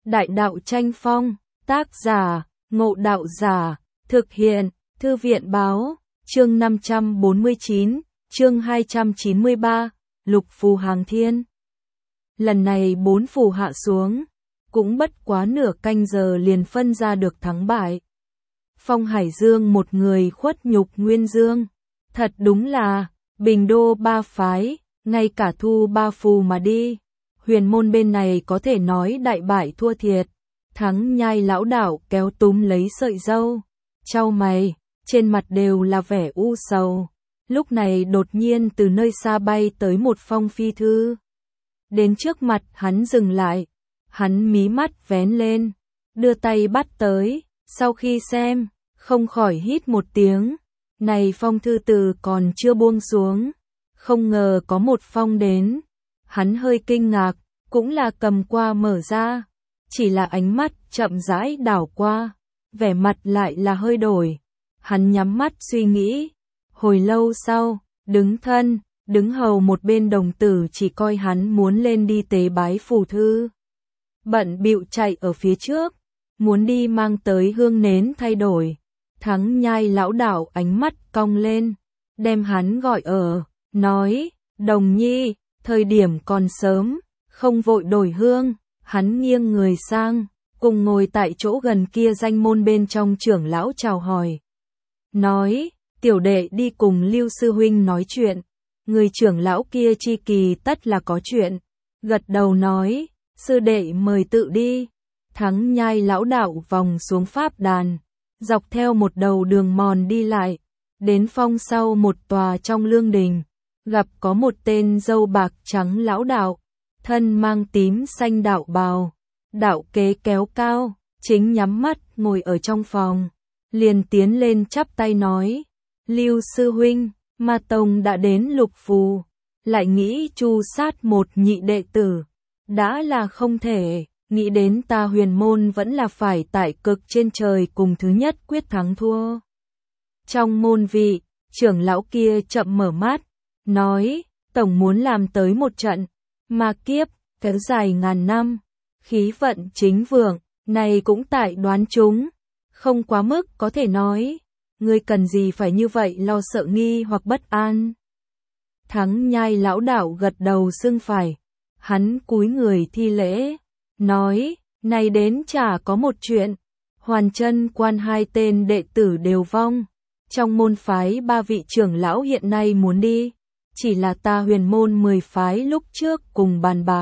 Đại đạo tranh phong, tác giả, Ngộ Đạo Giả, thực hiện, Thư viện báo, chương 549, chương 293, Lục Phù Hàng Thiên. Lần này 4 phù hạ xuống, cũng bất quá nửa canh giờ liền phân ra được thắng bại. Phong Hải Dương một người khuất nhục Nguyên Dương, thật đúng là, bình đô 3 phái, ngay cả thu 3 phù mà đi. Huyền môn bên này có thể nói đại bại thua thiệt, thắng nhai lão đạo kéo túm lấy sợi dâu, chau mày, trên mặt đều là vẻ u sầu. Lúc này đột nhiên từ nơi xa bay tới một phong phi thư. Đến trước mặt hắn dừng lại, hắn mí mắt vén lên, đưa tay bắt tới, sau khi xem, không khỏi hít một tiếng. Này phong thư từ còn chưa buông xuống, không ngờ có một phong đến. Hắn hơi kinh ngạc, cũng là cầm qua mở ra, chỉ là ánh mắt chậm rãi đảo qua, vẻ mặt lại là hơi đổi. Hắn nhắm mắt suy nghĩ, hồi lâu sau, đứng hầu một bên đồng tử chỉ coi hắn muốn lên đi tế bái phù thư. Bận bịu chạy ở phía trước, muốn đi mang tới hương nến thay đổi. Thắng nhai lão đạo ánh mắt cong lên, đem hắn gọi ở, nói, Đồng Nhi, thời điểm còn sớm, không vội đổi hương. Hắn nghiêng người sang, cùng ngồi tại chỗ gần kia danh môn bên trong trưởng lão chào hỏi. Nói, tiểu đệ đi cùng Lưu sư huynh nói chuyện. Người trưởng lão kia chi kỳ tất là có chuyện, gật đầu nói, sư đệ mời tự đi. Thắng nhai lão đạo vòng xuống pháp đàn, dọc theo một đầu đường mòn đi lại, đến phong sau một tòa trong lương đình, gặp có một tên râu bạc trắng lão đạo, thân mang tím xanh đạo bào, đạo kế kéo cao, chính nhắm mắt ngồi ở trong phòng, liền tiến lên chắp tay nói, Lưu sư huynh, Ma Tông đã đến Lục Phù, lại nghĩ tru sát một nhị đệ tử, đã là không thể, nghĩ đến ta huyền môn vẫn là phải tại cực trên trời cùng thứ nhất quyết thắng thua. Trong môn vị, trưởng lão kia chậm mở mắt, nói, tổng muốn làm tới một trận ma kiếp kéo dài ngàn năm, khí vận chính vượng, này cũng tại đoán chúng, không quá mức có thể nói, ngươi cần gì phải như vậy lo sợ nghi hoặc bất an. Thắng nhai lão đạo gật đầu xưng phải, hắn cúi người thi lễ, nói, này đến chả có một chuyện, Hoàn Chân Quan 2 tên đệ tử đều vong, trong môn phái 3 vị trưởng lão hiện nay muốn đi, chỉ là ta huyền môn 10 phái lúc trước cùng bàn bạc.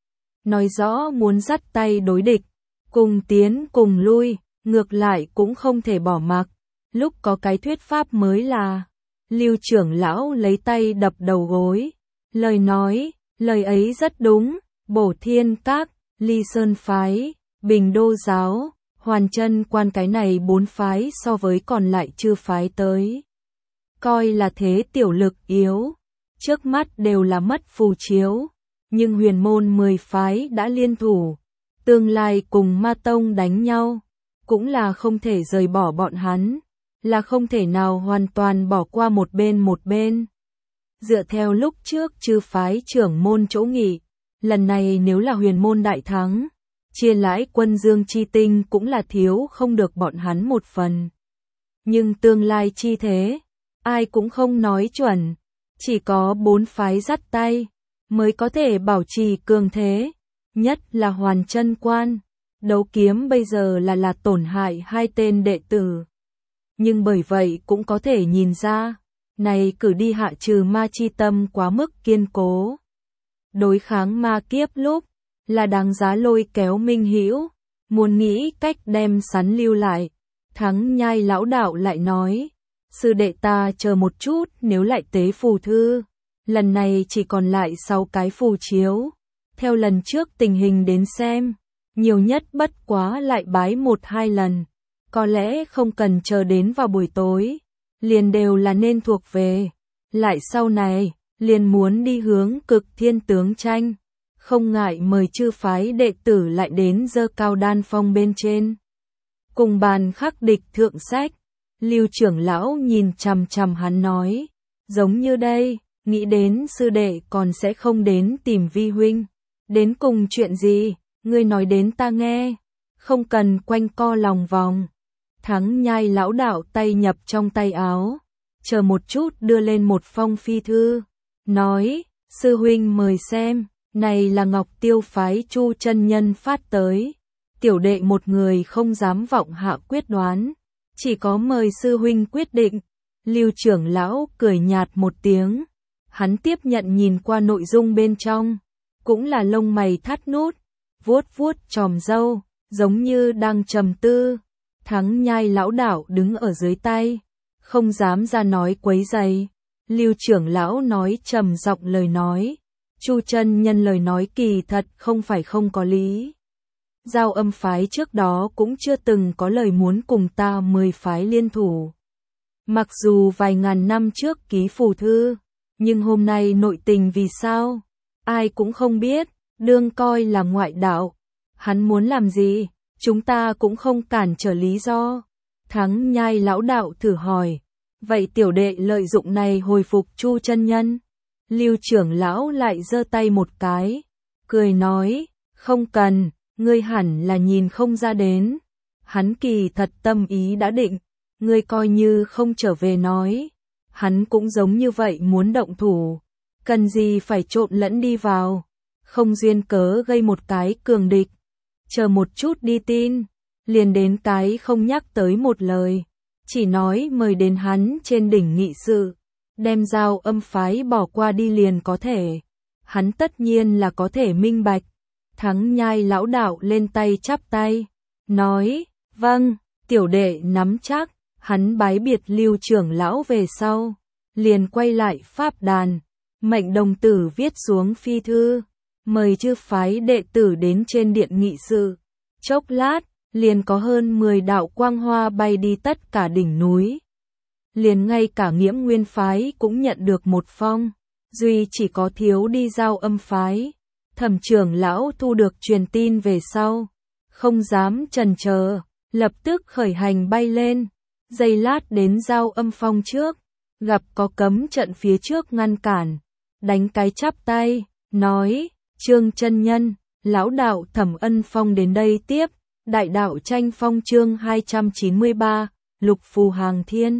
Nói rõ muốn dắt tay đối địch, cùng tiến cùng lui, ngược lại cũng không thể bỏ mặc. Lúc có cái thuyết pháp mới là, Lưu trưởng lão lấy tay đập đầu gối, lời nói, lời ấy rất đúng, Bổ Thiên Các, Ly Sơn Phái, Bình Đô Giáo, Hoàn Chân Quan cái này 4 phái so với còn lại chưa phái tới. Coi là thế tiểu lực yếu, trước mắt đều là mất phù chiếu, nhưng huyền môn 10 phái đã liên thủ, tương lai cùng Ma Tông đánh nhau, cũng là không thể rời bỏ bọn hắn, là không thể nào hoàn toàn bỏ qua một bên. Dựa theo lúc trước chư phái trưởng môn chỗ nghị, lần này nếu là huyền môn đại thắng, chia lãi quân dương chi tinh cũng là thiếu không được bọn hắn một phần. Nhưng tương lai chi thế, ai cũng không nói chuẩn, chỉ có 4 phái dắt tay, mới có thể bảo trì cường thế, nhất là Hoàn Chân Quan. Đấu kiếm bây giờ là tổn hại 2 tên đệ tử. Nhưng bởi vậy cũng có thể nhìn ra, này cử đi hạ trừ ma chi tâm quá mức kiên cố. Đối kháng ma kiếp lúc, là đáng giá lôi kéo minh hữu, muốn nghĩ cách đem sắn lưu lại. Thắng nhai lão đạo lại nói, sư đệ ta chờ một chút nếu lại tế phù thư, lần này chỉ còn lại 6 cái phù chiếu. Theo lần trước tình hình đến xem, nhiều nhất bất quá lại bái 1-2 lần, có lẽ không cần chờ đến vào buổi tối, liền đều là nên thuộc về. Lại sau này, liền muốn đi hướng Cực Thiên tướng tranh, không ngại mời chư phái đệ tử lại đến dơ cao đan phong bên trên. Cùng bàn khắc địch thượng sách, Lưu trưởng lão nhìn chằm chằm hắn nói, giống như đây, nghĩ đến sư đệ còn sẽ không đến tìm vi huynh, đến cùng chuyện gì, ngươi nói đến ta nghe, không cần quanh co lòng vòng. Thắng Nhai lão đạo tay nhập trong tay áo, chờ một chút đưa lên một phong phi thư, nói, sư huynh mời xem, này là Ngọc Tiêu phái Chu chân nhân phát tới, tiểu đệ một người không dám vọng hạ quyết đoán, chỉ có mời sư huynh quyết định. Lưu trưởng lão cười nhạt một tiếng, hắn tiếp nhận nhìn qua nội dung bên trong, cũng là lông mày thắt nút, vuốt vuốt chòm râu, giống như đang trầm tư. Thắng Nhai lão đạo đứng ở dưới tay, không dám ra nói quấy rầy. Lưu trưởng lão nói trầm giọng lời nói, Chu chân nhân lời nói kỳ thật không phải không có lý. Giao Âm phái trước đó cũng chưa từng có lời muốn cùng ta 10 phái liên thủ. Mặc dù vài ngàn năm trước ký phù thư, nhưng hôm nay nội tình vì sao, ai cũng không biết, đương coi là ngoại đạo. Hắn muốn làm gì, chúng ta cũng không cản trở lý do. Thắng Nhai lão đạo thử hỏi, vậy tiểu đệ lợi dụng này hồi phục Chu chân nhân? Lưu trưởng lão lại giơ tay một cái, cười nói, không cần, ngươi hẳn là nhìn không ra đến. Hắn kỳ thật tâm ý đã định, ngươi coi như không trở về nói. Hắn cũng giống như vậy muốn động thủ, cần gì phải trộn lẫn đi vào, không duyên cớ gây một cái cường địch. Chờ một chút đi tin, liền đến cái không nhắc tới một lời, chỉ nói mời đến hắn trên đỉnh nghị sự, đem Giao Âm phái bỏ qua đi liền có thể. Hắn tất nhiên là có thể minh bạch. Thắng Nhai lão đạo lên tay chắp tay, nói, vâng, tiểu đệ nắm chắc. Hắn bái biệt Lưu trưởng lão về sau, liền quay lại pháp đàn, mệnh đồng tử viết xuống phi thư, mời chư phái đệ tử đến trên điện nghị sự. Chốc lát, liền có hơn 10 đạo quang hoa bay đi tất cả đỉnh núi. Liền ngay cả Nghiễm Nguyên phái cũng nhận được một phong, duy chỉ có thiếu đi Giao Âm phái. Thẩm trưởng lão thu được truyền tin về sau, không dám chần chờ, lập tức khởi hành bay lên. Giây lát đến Giao Âm phong trước, gặp có cấm trận phía trước ngăn cản, đánh cái chắp tay, nói, Trương chân nhân, lão đạo Thẩm Ân Phong đến đây tiếp. Đại đạo tranh phong chương 293, Lục Phù Hàng Thiên.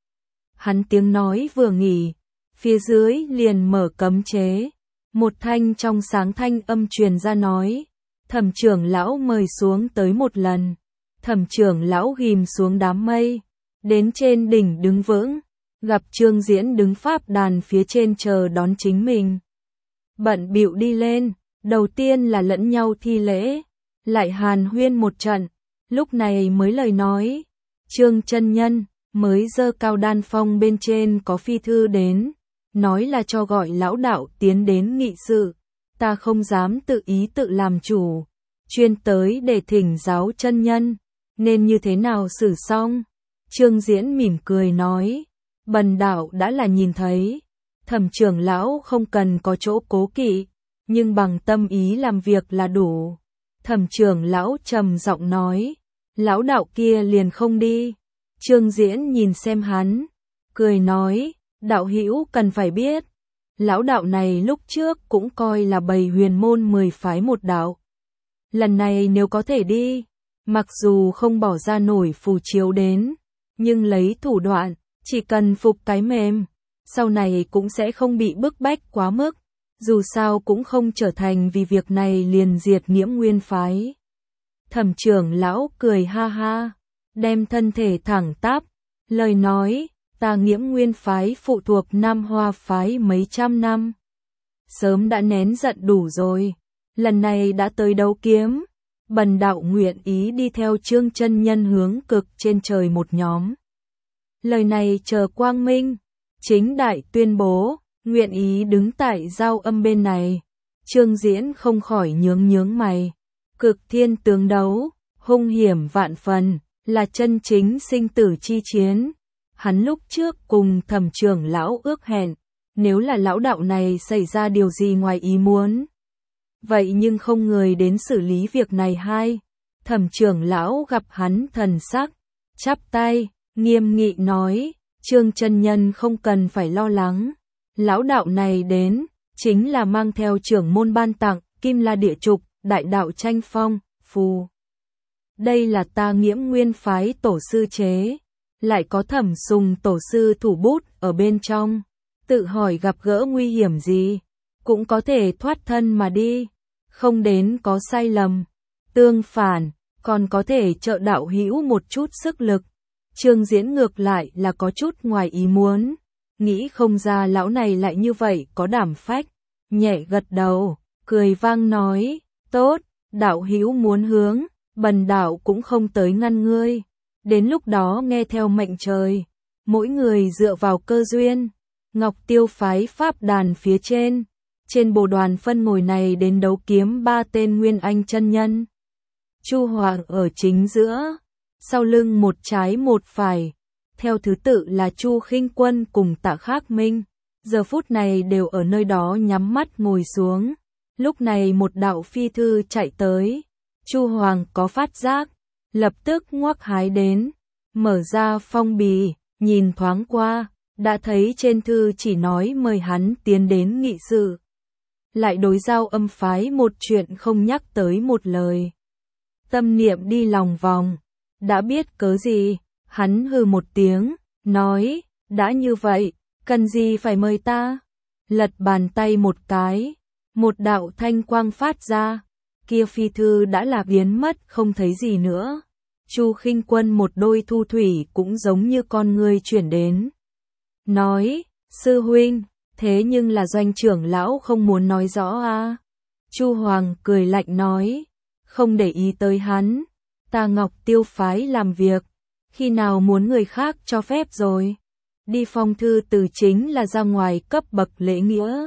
Hắn tiếng nói vừa nghỉ, phía dưới liền mở cấm chế, một thanh trong sáng thanh âm truyền ra nói, Thẩm trưởng lão mời xuống tới một lần. Thẩm trưởng lão ghim xuống đám mây, đến trên đỉnh đứng vững, gặp Trương Diễn đứng pháp đàn phía trên chờ đón chính mình. Bận bịu đi lên, đầu tiên là lẫn nhau thi lễ, lại hàn huyên một trận, lúc này mới lời nói, Trương chân nhân, mới giơ cao đan phong bên trên có phi thư đến, nói là cho gọi lão đạo tiến đến nghị sự, ta không dám tự ý tự làm chủ, chuyên tới để thỉnh giáo chân nhân, nên như thế nào xử xong. Trương Diễn mỉm cười nói, bần đạo đã là nhìn thấy, Thẩm trưởng lão không cần có chỗ cố kỵ, nhưng bằng tâm ý làm việc là đủ. Thẩm trưởng lão trầm giọng nói, lão đạo kia liền không đi. Trương Diễn nhìn xem hắn, cười nói, đạo hữu cần phải biết, lão đạo này lúc trước cũng coi là bầy huyền môn 10 phái một đạo. Lần này nếu có thể đi, mặc dù không bỏ ra nổi phù chiếu đến, nhưng lấy thủ đoạn, chỉ cần phục cái mềm, sau này cũng sẽ không bị bức bách quá mức, dù sao cũng không trở thành vì việc này liền diệt Nghiễm Nguyên phái. Thẩm trưởng lão cười ha ha, đem thân thể thẳng tắp, lời nói, ta Nghiễm Nguyên phái phụ thuộc Nam Hoa phái mấy trăm năm, sớm đã nén giận đủ rồi, lần này đã tới đấu kiếm, bần đạo nguyện ý đi theo Trương chân nhân hướng cực trên trời một nhóm. Lời này chờ quang minh, chính đại tuyên bố, nguyện ý đứng tại Giao Âm bên này. Trương Diễn không khỏi nhướng mày, cực thiên tướng đấu, hung hiểm vạn phần, là chân chính sinh tử chi chiến. Hắn lúc trước cùng Thẩm trưởng lão ước hẹn, nếu là lão đạo này xảy ra điều gì ngoài ý muốn, vậy nhưng không người đến xử lý việc này hay. Thẩm trưởng lão gặp hắn thần sắc, chắp tay, nghiêm nghị nói, Trương chân nhân không cần phải lo lắng, lão đạo này đến, chính là mang theo trưởng môn ban tặng, Kim La Địa Trục, đại đạo tranh phong, phù. Đây là ta Nghiễm Nguyên phái tổ sư chế, lại có Thẩm Sùng tổ sư thủ bút ở bên trong, tự hỏi gặp gỡ nguy hiểm gì, cũng có thể thoát thân mà đi, không đến có sai lầm, tương phản, còn có thể trợ đạo hữu một chút sức lực. Trương Diễn ngược lại là có chút ngoài ý muốn, nghĩ không ra lão này lại như vậy có đảm phách, nhẹ gật đầu, cười vang nói, tốt, đạo hữu muốn hướng, bần đạo cũng không tới ngăn ngươi, đến lúc đó nghe theo mệnh trời, mỗi người dựa vào cơ duyên. Ngọc Tiêu phái pháp đàn phía trên bồ đoàn phân ngồi này đến đấu kiếm 3 tên Nguyên Anh chân nhân. Chu Hoàng ở chính giữa, sau lưng một trái một phải, theo thứ tự là Chu Khinh Quân cùng Tạ Khắc Minh, giờ phút này đều ở nơi đó nhắm mắt ngồi xuống. Lúc này một đạo phi thư chạy tới, Chu Hoàng có phát giác, lập tức ngoắc hái đến, mở ra phong bì, nhìn thoáng qua, đã thấy trên thư chỉ nói mời hắn tiến đến nghị sự. Lại đối giao âm phái một chuyện không nhắc tới một lời. Tâm niệm đi lòng vòng, đã biết cớ gì, hắn hừ một tiếng, nói, đã như vậy, cần gì phải mời ta? Lật bàn tay một cái, một đạo thanh quang phát ra, kia phi thư đã là biến mất không thấy gì nữa. Chu Khinh Quân một đôi thu thủy cũng giống như con người chuyển đến. Nói, sư huynh, thế nhưng là Doanh trưởng lão không muốn nói rõ à? Chu Hoàng cười lạnh nói, không để ý tới hắn, ta Ngọc Tiêu phái làm việc, khi nào muốn người khác cho phép rồi. Đi phong thư từ chính là ra ngoài cấp bậc lễ nghĩa.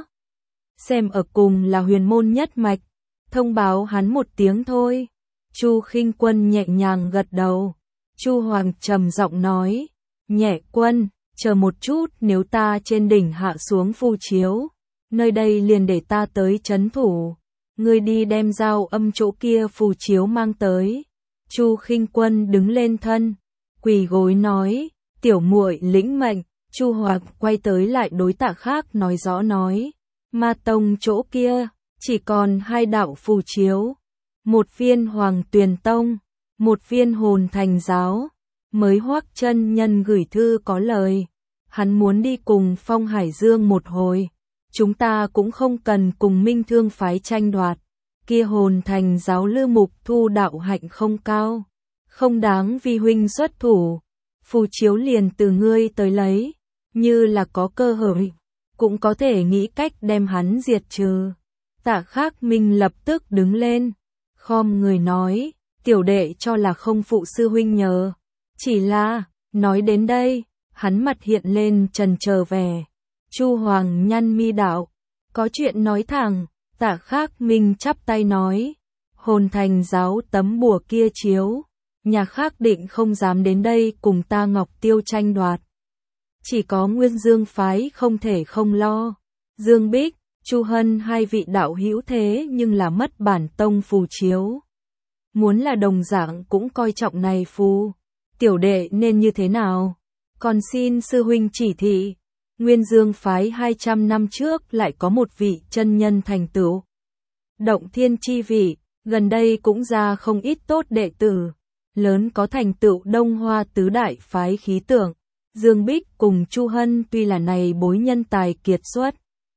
Xem ở cùng là huyền môn nhất mạch, thông báo hắn một tiếng thôi. Chu Khinh Quân nhẹ nhàng gật đầu. Chu Hoàng trầm giọng nói, nhẹ quân, chờ một chút, nếu ta trên đỉnh hạ xuống phù chiếu, nơi đây liền để ta tới trấn thủ, ngươi đi đem giao âm chỗ kia phù chiếu mang tới. Chu Khinh Quân đứng lên thân, quỳ gối nói, tiểu muội lĩnh mệnh. Chu Hoàng quay tới lại đối Tạ Khác nói rõ nói, Ma Tông chỗ kia chỉ còn 2 đạo phù chiếu, một viên Hoàng Tuyền Tông, một viên Hồn Thành Giáo. Mới Hoắc chân nhân gửi thư có lời, hắn muốn đi cùng Phong Hải Dương một hồi, chúng ta cũng không cần cùng Minh Thương phái tranh đoạt. Kia Hồn Thành Giáo Lư Mục Thu đạo hạnh không cao, không đáng vi huynh xuất thủ, phù chiếu liền từ ngươi tới lấy, như là có cơ hội, cũng có thể nghĩ cách đem hắn diệt trừ. Tạ Khắc Minh lập tức đứng lên, khom người nói, tiểu đệ cho là không phụ sư huynh nhờ, chỉ là, nói đến đây, hắn mặt hiện lên trần chờ vẻ. Chu Hoàng nhăn mi đạo, có chuyện nói thẳng. Tạ Khắc Minh chắp tay nói, Hồn Thành Giáo tấm bùa kia chiếu, nhà khác định không dám đến đây cùng ta Ngọc Tiêu tranh đoạt. Chỉ có Nguyên Dương phái không thể không lo. Dương Bích, Chu Hân 2 vị đạo hữu thế nhưng là mất bản tông phù chiếu. Muốn là đồng dạng cũng coi trọng này phù, tiểu đệ nên như thế nào? Còn xin sư huynh chỉ thị. Nguyên Dương phái 200 năm trước lại có một vị chân nhân thành tựu động thiên chi vị, gần đây cũng ra không ít tốt đệ tử, lớn có thành tựu Đông Hoa tứ đại phái khí tượng. Dương Bích cùng Chu Hân tuy là này bối nhân tài kiệt xuất,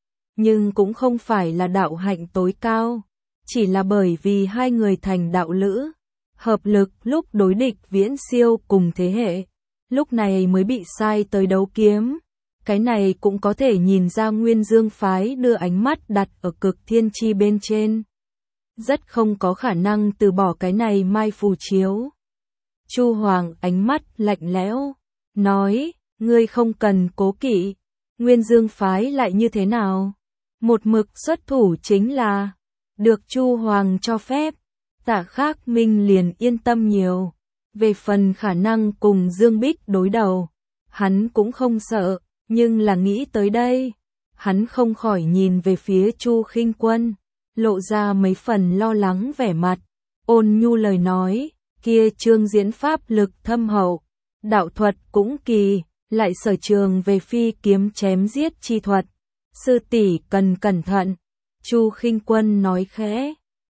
nhưng cũng không phải là đạo hạnh tối cao, chỉ là bởi vì 2 người thành đạo lữ, hợp lực lúc đối địch viễn siêu cùng thế hệ, lúc này mới bị sai tới đấu kiếm. Cái này cũng có thể nhìn ra Nguyên Dương phái đưa ánh mắt đặt ở cực thiên chi bên trên, rất không có khả năng từ bỏ cái này mai phù chiếu. Chu Hoàng ánh mắt lạnh lẽo, nói, ngươi không cần cố kỵ, Nguyên Dương phái lại như thế nào? Một mực xuất thủ chính là, được Chu Hoàng cho phép, Tạ Khắc Minh liền yên tâm nhiều. Về phần khả năng cùng Dương Bích đối đầu, hắn cũng không sợ. Nhưng là nghĩ tới đây, hắn không khỏi nhìn về phía Chu Khinh Quân, lộ ra mấy phần lo lắng vẻ mặt, ôn nhu lời nói, kia Trương Diễn pháp lực thâm hậu, đạo thuật cũng kỳ, lại sở trường về phi kiếm chém giết chi thuật, sư tỷ cần cẩn thận. Chu Khinh Quân nói khẽ,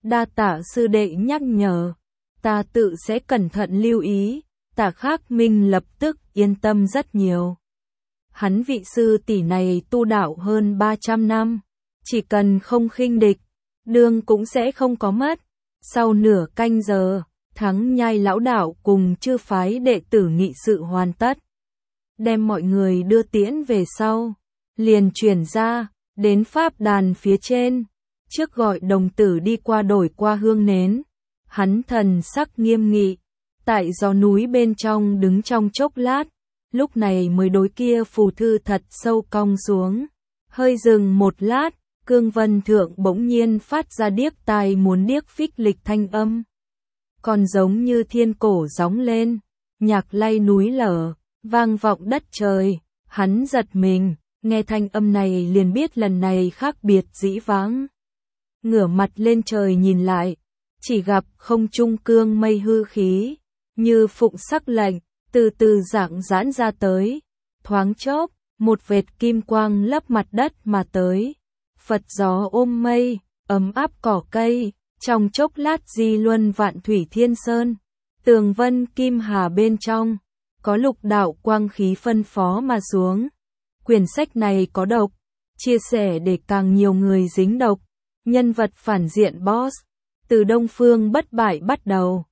Đa tạ sư đệ nhắc nhở, ta tự sẽ cẩn thận lưu ý. Tạ Khắc Minh lập tức yên tâm rất nhiều. Hắn vị sư tỷ này tu đạo hơn 300 năm, chỉ cần không khinh địch, đường cũng sẽ không có mất. Sau nửa canh giờ, Thắng Nhai lão đạo cùng chư phái đệ tử nghị sự hoàn tất, đem mọi người đưa tiễn về sau, liền chuyển ra, đến pháp đàn phía trên, trước gọi đồng tử đi qua đổi qua hương nến. Hắn thần sắc nghiêm nghị, tại gió núi bên trong đứng trong chốc lát, lúc này mới đối kia phù thư thật sâu cong xuống, hơi dừng một lát, cương vân thượng bỗng nhiên phát ra điếc tai muốn điếc phích lịch thanh âm. Còn giống như thiên cổ gióng lên, nhạc lay núi lở, vang vọng đất trời, hắn giật mình, nghe thanh âm này liền biết lần này khác biệt dĩ vãng. Ngửa mặt lên trời nhìn lại, chỉ gặp không trung cương mây hư khí, như phụng sắc lệnh, từ từ rạng giãn ra tới, thoáng chốc, một vệt kim quang lấp mặt đất mà tới. Phật gió ôm mây, ấm áp cỏ cây, trong chốc lát di luân vạn thủy thiên sơn, tường vân kim hà bên trong, có lục đạo quang khí phân phó mà xuống. Quyển sách này có độc, chia sẻ để càng nhiều người dính độc, nhân vật phản diện boss, từ Đông Phương bất bại bắt đầu.